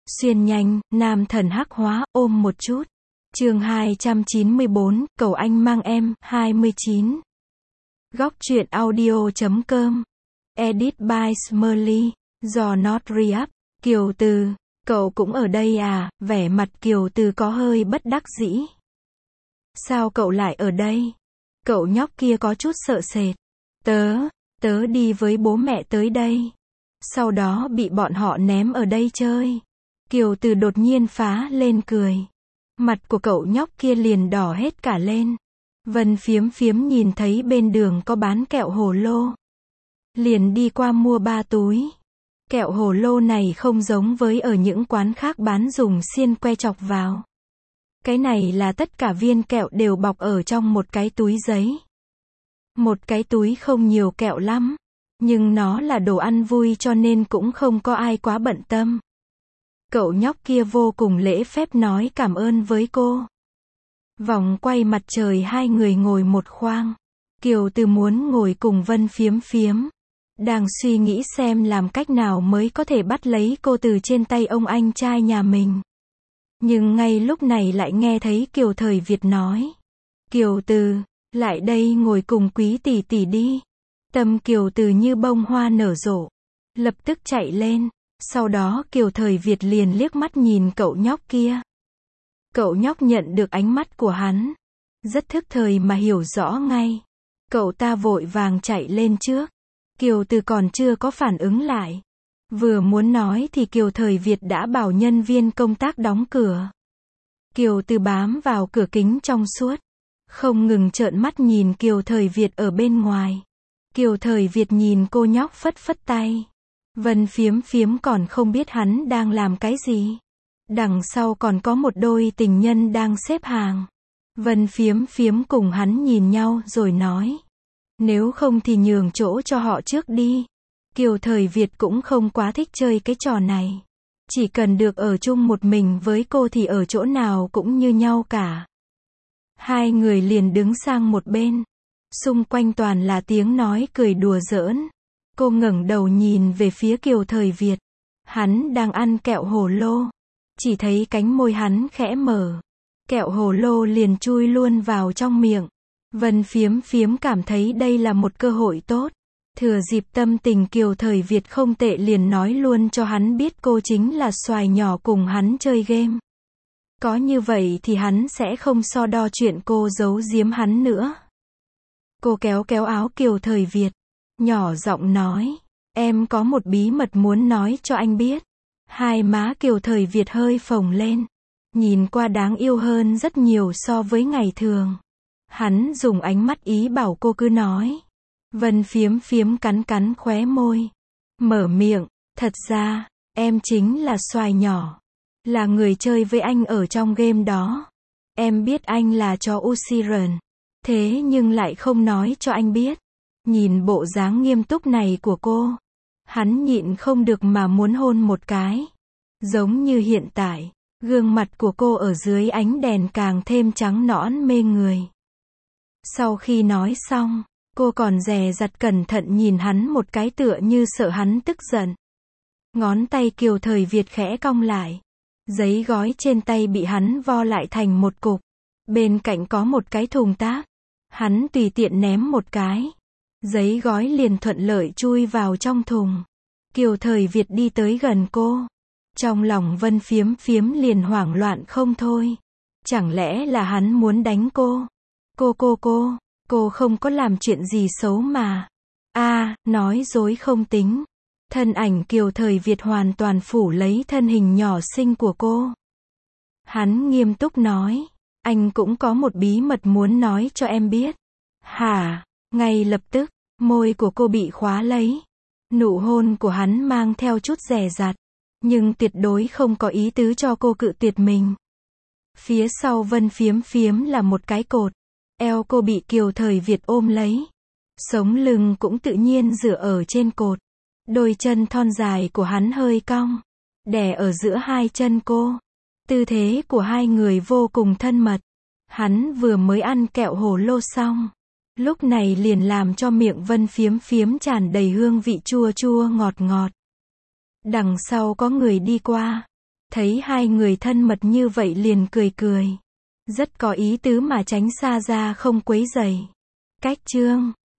Xuyên nhanh, nam thần hắc hóa, ôm một chút. Chương 294, cầu anh mang em, 29. Góc truyện audio.com. Edit by Smurly. Do Not Re-up. Kiều Từ, cậu cũng ở đây à? Vẻ mặt Kiều Từ có hơi bất đắc dĩ. Sao cậu lại ở đây? Cậu nhóc kia có chút sợ sệt. Tớ đi với bố mẹ tới đây. Sau đó bị bọn họ ném ở đây chơi. Kiều Từ đột nhiên phá lên cười. Mặt của cậu nhóc kia liền đỏ hết cả lên. Vân Phiếm Phiếm nhìn thấy bên đường có bán kẹo hồ lô. Liền đi qua mua 3 túi. Kẹo hồ lô này không giống với ở những quán khác bán dùng xiên que chọc vào. Cái này là tất cả viên kẹo đều bọc ở trong một cái túi giấy. Một cái túi không nhiều kẹo lắm. Nhưng nó là đồ ăn vui cho nên cũng không có ai quá bận tâm. Cậu nhóc kia vô cùng lễ phép nói cảm ơn với cô. Vòng quay mặt trời hai người ngồi một khoang. Kiều Từ muốn ngồi cùng Vân Phiếm Phiếm. Đang suy nghĩ xem làm cách nào mới có thể bắt lấy cô từ trên tay ông anh trai nhà mình. Nhưng ngay lúc này lại nghe thấy Kiều Thời Việt nói. Kiều Từ, lại đây ngồi cùng Quý tỷ tỷ đi. Tâm Kiều Từ như bông hoa nở rộ. Lập tức chạy lên. Sau đó Kiều Thời Việt liền liếc mắt nhìn cậu nhóc kia. Cậu nhóc nhận được ánh mắt của hắn. Rất thức thời mà hiểu rõ ngay. Cậu ta vội vàng chạy lên trước. Kiều Từ còn chưa có phản ứng lại. Vừa muốn nói thì Kiều Thời Việt đã bảo nhân viên công tác đóng cửa. Kiều Từ bám vào cửa kính trong suốt. Không ngừng trợn mắt nhìn Kiều Thời Việt ở bên ngoài. Kiều Thời Việt nhìn cô nhóc phất phất tay. Vân Phiếm Phiếm còn không biết hắn đang làm cái gì. Đằng sau còn có một đôi tình nhân đang xếp hàng. Vân Phiếm Phiếm cùng hắn nhìn nhau rồi nói. Nếu không thì nhường chỗ cho họ trước đi. Kiều Thời Việt cũng không quá thích chơi cái trò này. Chỉ cần được ở chung một mình với cô thì ở chỗ nào cũng như nhau cả. Hai người liền đứng sang một bên. Xung quanh toàn là tiếng nói cười đùa giỡn. Cô ngẩng đầu nhìn về phía Kiều Thời Việt. Hắn đang ăn kẹo hồ lô. Chỉ thấy cánh môi hắn khẽ mở. Kẹo hồ lô liền chui luôn vào trong miệng. Vân Phiếm Phiếm cảm thấy đây là một cơ hội tốt. Thừa dịp tâm tình Kiều Thời Việt không tệ liền nói luôn cho hắn biết cô chính là xoài nhỏ cùng hắn chơi game. Có như vậy thì hắn sẽ không so đo chuyện cô giấu giếm hắn nữa. Cô kéo kéo áo Kiều Thời Việt. Nhỏ giọng nói. Em có một bí mật muốn nói cho anh biết. Hai má Kiều Thời Việt hơi phồng lên. Nhìn qua đáng yêu hơn rất nhiều so với ngày thường. Hắn dùng ánh mắt ý bảo cô cứ nói. Vân Phiếm Phiếm cắn cắn khóe môi. Mở miệng. Thật ra, em chính là xoài nhỏ. Là người chơi với anh ở trong game đó. Em biết anh là chó Usiren. Thế nhưng lại không nói cho anh biết. Nhìn bộ dáng nghiêm túc này của cô. Hắn nhịn không được mà muốn hôn một cái. Giống như hiện tại. Gương mặt của cô ở dưới ánh đèn càng thêm trắng nõn mê người. Sau khi nói xong, cô còn dè dặt cẩn thận nhìn hắn một cái tựa như sợ hắn tức giận. Ngón tay Kiều Thời Việt khẽ cong lại. Giấy gói trên tay bị hắn vo lại thành một cục. Bên cạnh có một cái thùng tác. Hắn tùy tiện ném một cái. Giấy gói liền thuận lợi chui vào trong thùng. Kiều Thời Việt đi tới gần cô. Trong lòng Vân Phiếm Phiếm liền hoảng loạn không thôi. Chẳng lẽ là hắn muốn đánh cô? Cô không có làm chuyện gì xấu mà. Nói dối không tính. Thân ảnh Kiều Thời Việt hoàn toàn phủ lấy thân hình nhỏ xinh của cô. Hắn nghiêm túc nói. Anh cũng có một bí mật muốn nói cho em biết. Hả? Ngay lập tức, môi của cô bị khóa lấy. Nụ hôn của hắn mang theo chút dè dặt. Nhưng tuyệt đối không có ý tứ cho cô cự tuyệt mình. Phía sau Vân Phiếm Phiếm là một cái cột. Eo cô bị Kiều Thời Việt ôm lấy. Sống lưng cũng tự nhiên dựa ở trên cột. Đôi chân thon dài của hắn hơi cong. Đè ở giữa hai chân cô. Tư thế của hai người vô cùng thân mật. Hắn vừa mới ăn kẹo hồ lô xong. Lúc này liền làm cho miệng Vân Phiếm Phiếm tràn đầy hương vị chua chua ngọt ngọt. Đằng sau có người đi qua. Thấy hai người thân mật như vậy liền cười cười. Rất có ý tứ mà tránh xa ra không quấy rầy. Cách chương